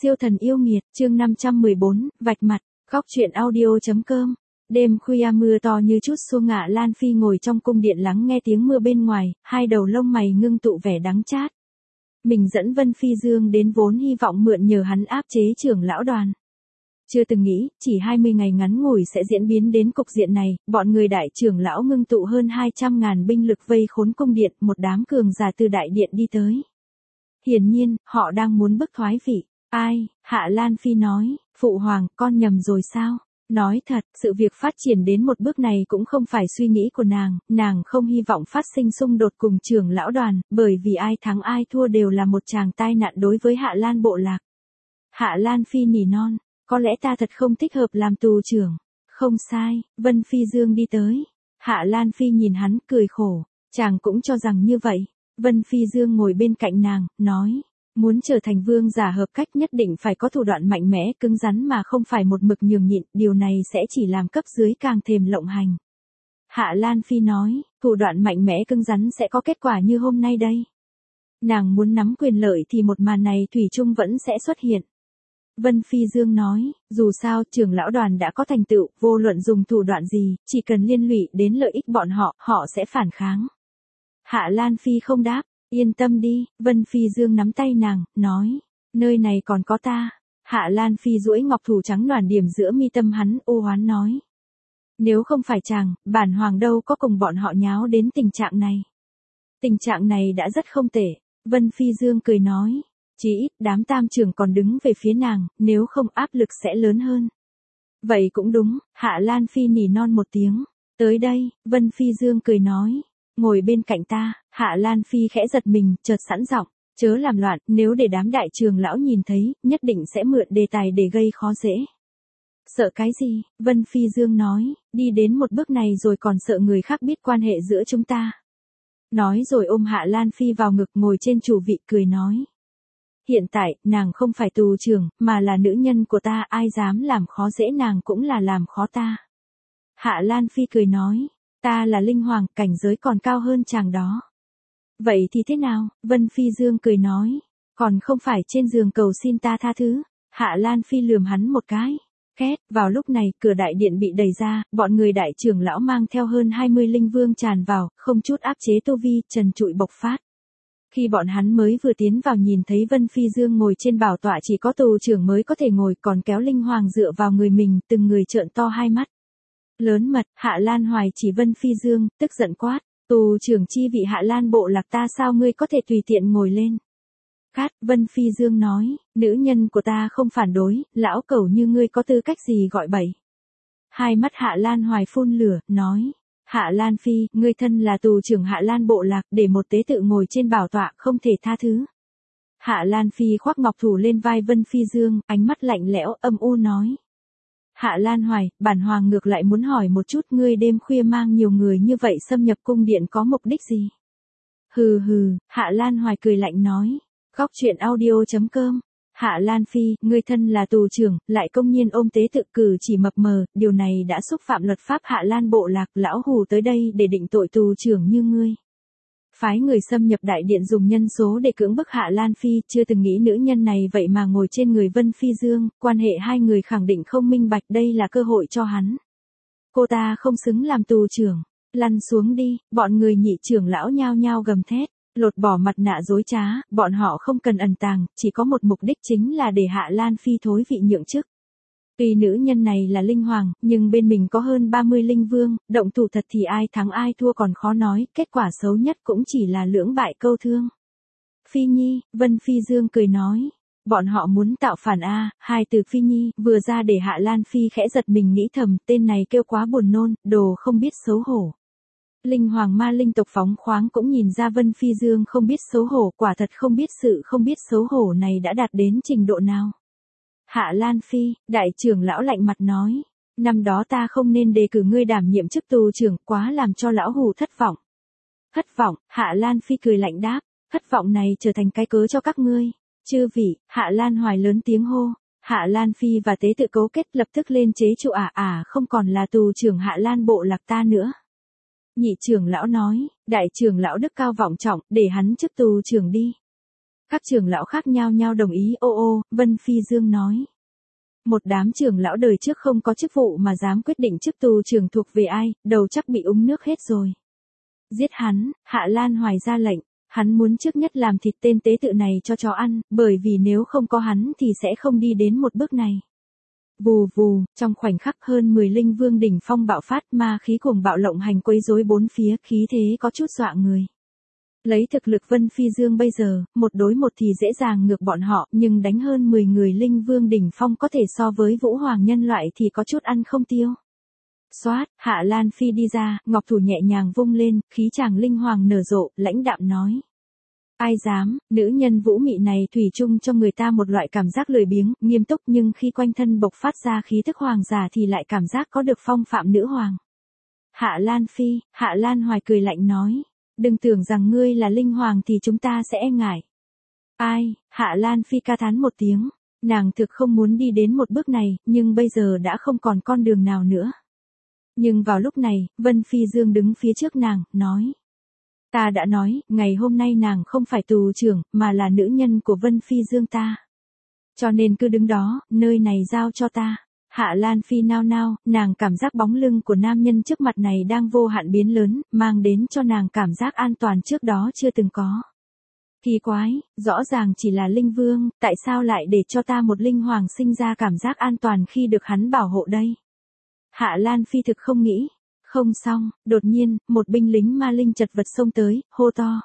Siêu thần yêu nghiệt, chương 514, vạch mặt, góc truyện audio.com. Đêm khuya mưa to như chút xuống, Hạ Lan Phi ngồi trong cung điện lắng nghe tiếng mưa bên ngoài, hai đầu lông mày ngưng tụ vẻ đắng chát. Mình dẫn Vân Phi Dương đến vốn hy vọng mượn nhờ hắn áp chế trưởng lão đoàn. Chưa từng nghĩ, chỉ 20 ngày ngắn ngủi sẽ diễn biến đến cục diện này, bọn người đại trưởng lão ngưng tụ hơn 200.000 binh lực vây khốn cung điện, một đám cường giả từ đại điện đi tới. Hiển nhiên, họ đang muốn bức thoái vị. Ai? Hạ Lan Phi nói, phụ hoàng, con nhầm rồi sao? Nói thật, sự việc phát triển đến một bước này cũng không phải suy nghĩ của nàng không hy vọng phát sinh xung đột cùng trưởng lão đoàn, bởi vì ai thắng ai thua đều là một tràng tai nạn đối với Hạ Lan bộ lạc. Hạ Lan Phi nỉ non, có lẽ ta thật không thích hợp làm tù trưởng. Không sai, Vân Phi Dương đi tới. Hạ Lan Phi nhìn hắn, cười khổ, chàng cũng cho rằng như vậy. Vân Phi Dương ngồi bên cạnh nàng, nói, muốn trở thành vương giả hợp cách nhất định phải có thủ đoạn mạnh mẽ cứng rắn mà không phải một mực nhường nhịn, điều này sẽ chỉ làm cấp dưới càng thêm lộng hành. Hạ Lan Phi nói, thủ đoạn mạnh mẽ cứng rắn sẽ có kết quả như hôm nay đây. Nàng muốn nắm quyền lợi thì một màn này thủy chung vẫn sẽ xuất hiện. Vân Phi Dương nói, dù sao trưởng lão đoàn đã có thành tựu, vô luận dùng thủ đoạn gì, chỉ cần liên lụy đến lợi ích bọn họ sẽ phản kháng. Hạ Lan Phi không đáp, yên tâm đi, Vân Phi Dương nắm tay nàng, nói, nơi này còn có ta. Hạ Lan Phi duỗi ngọc thủ trắng đoản điểm giữa mi tâm hắn, ô oán nói. Nếu không phải chàng, bản hoàng đâu có cùng bọn họ nháo đến tình trạng này. Tình trạng này đã rất không tệ, Vân Phi Dương cười nói, chỉ ít đám tam trưởng còn đứng về phía nàng, nếu không áp lực sẽ lớn hơn. Vậy cũng đúng, Hạ Lan Phi nỉ non một tiếng, tới đây, Vân Phi Dương cười nói. Ngồi bên cạnh ta, Hạ Lan Phi khẽ giật mình, chợt sẵn giọng, chớ làm loạn, nếu để đám đại trưởng lão nhìn thấy, nhất định sẽ mượn đề tài để gây khó dễ. Sợ cái gì? Vân Phi Dương nói, đi đến một bước này rồi còn sợ người khác biết quan hệ giữa chúng ta. Nói rồi ôm Hạ Lan Phi vào ngực ngồi trên chủ vị cười nói. Hiện tại, nàng không phải tù trưởng, mà là nữ nhân của ta, ai dám làm khó dễ nàng cũng là làm khó ta. Hạ Lan Phi cười nói. Ta là linh hoàng, cảnh giới còn cao hơn chàng đó. Vậy thì thế nào? Vân Phi Dương cười nói. Còn không phải trên giường cầu xin ta tha thứ. Hạ Lan Phi lườm hắn một cái. Két, vào lúc này, cửa đại điện bị đẩy ra, bọn người đại trưởng lão mang theo hơn 20 linh vương tràn vào, không chút áp chế tu vi, trần trụi bộc phát. Khi bọn hắn mới vừa tiến vào nhìn thấy Vân Phi Dương ngồi trên bảo tọa chỉ có tù trưởng mới có thể ngồi, còn kéo linh hoàng dựa vào người mình, từng người trợn to hai mắt. Lớn mật, Hạ Lan Hoài chỉ Vân Phi Dương, tức giận quát, tù trưởng chi vị Hạ Lan bộ lạc ta sao ngươi có thể tùy tiện ngồi lên. Cát, Vân Phi Dương nói, nữ nhân của ta không phản đối, lão cẩu như ngươi có tư cách gì gọi bậy. Hai mắt Hạ Lan Hoài phun lửa, nói, Hạ Lan Phi, ngươi thân là tù trưởng Hạ Lan bộ lạc, để một tế tự ngồi trên bảo tọa không thể tha thứ. Hạ Lan Phi khoác ngọc thủ lên vai Vân Phi Dương, ánh mắt lạnh lẽo, âm u nói. Hạ Lan Hoài, bản hoàng ngược lại muốn hỏi một chút, ngươi đêm khuya mang nhiều người như vậy xâm nhập cung điện có mục đích gì? Hừ hừ, Hạ Lan Hoài cười lạnh nói. Góc truyện audio.com. Hạ Lan Phi, ngươi thân là tù trưởng, lại công nhiên ôm tế tự cử chỉ mập mờ, điều này đã xúc phạm luật pháp Hạ Lan bộ lạc, lão hù tới đây để định tội tù trưởng như ngươi. Phái người xâm nhập đại điện dùng nhân số để cưỡng bức Hạ Lan Phi, chưa từng nghĩ nữ nhân này vậy mà ngồi trên người Vân Phi Dương, quan hệ hai người khẳng định không minh bạch, đây là cơ hội cho hắn. Cô ta không xứng làm tù trưởng, lăn xuống đi, bọn người nhị trưởng lão nhao nhao gầm thét, lột bỏ mặt nạ dối trá, bọn họ không cần ẩn tàng, chỉ có một mục đích chính là để Hạ Lan Phi thối vị nhượng chức. Tuy nữ nhân này là linh hoàng, nhưng bên mình có hơn 30 linh vương, động thủ thật thì ai thắng ai thua còn khó nói, kết quả xấu nhất cũng chỉ là lưỡng bại câu thương. Phi Nhi, Vân Phi Dương cười nói, bọn họ muốn tạo phản a, hai từ Phi Nhi vừa ra để Hạ Lan Phi khẽ giật mình nghĩ thầm, tên này kêu quá buồn nôn, đồ không biết xấu hổ. Linh hoàng ma linh tộc phóng khoáng cũng nhìn ra Vân Phi Dương không biết xấu hổ, quả thật không biết sự không biết xấu hổ này đã đạt đến trình độ nào. Hạ Lan Phi, đại trưởng lão lạnh mặt nói, năm đó ta không nên đề cử ngươi đảm nhiệm chức tù trưởng, quá làm cho lão hù thất vọng. Thất vọng, Hạ Lan Phi cười lạnh đáp, thất vọng này trở thành cái cớ cho các ngươi. Chư vị, Hạ Lan Hoài lớn tiếng hô, Hạ Lan Phi và tế tự cấu kết lập tức lên chế trụ không còn là tù trưởng Hạ Lan bộ lạc ta nữa. Nhị trưởng lão nói, đại trưởng lão đức cao vọng trọng, để hắn chức tù trưởng đi. Các trưởng lão khác nhao nhao đồng ý. Ô, Vân Phi Dương nói. Một đám trưởng lão đời trước không có chức vụ mà dám quyết định chức tù trưởng thuộc về ai, đầu chắc bị uống nước hết rồi. Giết hắn, Hạ Lan Hoài ra lệnh. Hắn muốn trước nhất làm thịt tên tế tự này cho chó ăn, bởi vì nếu không có hắn thì sẽ không đi đến một bước này. Vù vù, trong khoảnh khắc hơn 10 linh vương đỉnh phong bạo phát, ma khí cuồng bạo lộng hành quấy rối bốn phía, khí thế có chút dọa người. Lấy thực lực Vân Phi Dương bây giờ, một đối một thì dễ dàng ngược bọn họ, nhưng đánh hơn 10 người linh vương đỉnh phong có thể so với vũ hoàng nhân loại thì có chút ăn không tiêu. Xoát, Hạ Lan Phi đi ra, ngọc thủ nhẹ nhàng vung lên, khí chàng linh hoàng nở rộ, lãnh đạm nói. Ai dám, nữ nhân vũ mị này thủy chung cho người ta một loại cảm giác lười biếng, nghiêm túc, nhưng khi quanh thân bộc phát ra khí thức hoàng giả thì lại cảm giác có được phong phạm nữ hoàng. Hạ Lan Phi, Hạ Lan Hoài cười lạnh nói. Đừng tưởng rằng ngươi là linh hoàng thì chúng ta sẽ e ngại. Ai, Hạ Lan Phi ca thán một tiếng. Nàng thực không muốn đi đến một bước này, nhưng bây giờ đã không còn con đường nào nữa. Nhưng vào lúc này, Vân Phi Dương đứng phía trước nàng, nói. Ta đã nói, ngày hôm nay nàng không phải tù trưởng, mà là nữ nhân của Vân Phi Dương ta. Cho nên cứ đứng đó, nơi này giao cho ta. Hạ Lan Phi nao nao, nàng cảm giác bóng lưng của nam nhân trước mặt này đang vô hạn biến lớn, mang đến cho nàng cảm giác an toàn trước đó chưa từng có. Kỳ quái, rõ ràng chỉ là linh vương, tại sao lại để cho ta một linh hoàng sinh ra cảm giác an toàn khi được hắn bảo hộ đây? Hạ Lan Phi thực không nghĩ. Không xong, đột nhiên, một binh lính ma linh chật vật xông tới, hô to.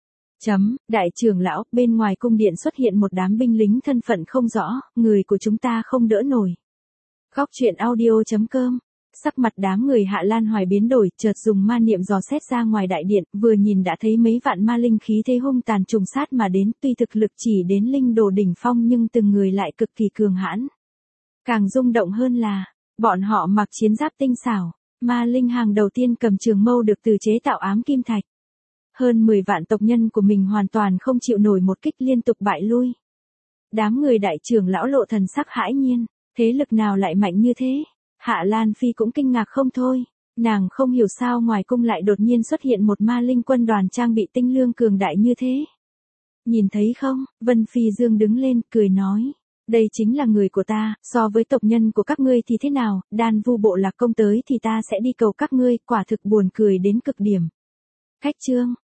Đại trưởng lão, bên ngoài cung điện xuất hiện một đám binh lính thân phận không rõ, người của chúng ta không đỡ nổi. Góc truyện audio.com. Sắc mặt đám người Hạ Lan Hoài biến đổi, chợt dùng ma niệm dò xét ra ngoài đại điện, vừa nhìn đã thấy mấy vạn ma linh khí thế hung tàn trùng sát mà đến, tuy thực lực chỉ đến linh đồ đỉnh phong nhưng từng người lại cực kỳ cường hãn. Càng rung động hơn là, bọn họ mặc chiến giáp tinh xảo, ma linh hàng đầu tiên cầm trường mâu được từ chế tạo ám kim thạch. Hơn 10 vạn tộc nhân của mình hoàn toàn không chịu nổi một kích liên tục bại lui. Đám người đại trưởng lão lộ thần sắc hãi nhiên. Thế lực nào lại mạnh như thế? Hạ Lan Phi cũng kinh ngạc không thôi. Nàng không hiểu sao ngoài cung lại đột nhiên xuất hiện một ma linh quân đoàn trang bị tinh lương cường đại như thế. Nhìn thấy không? Vân Phi Dương đứng lên, cười nói. Đây chính là người của ta, so với tộc nhân của các ngươi thì thế nào, Đan Vu bộ lạc công tới thì ta sẽ đi cầu các ngươi, quả thực buồn cười đến cực điểm. Khách chương.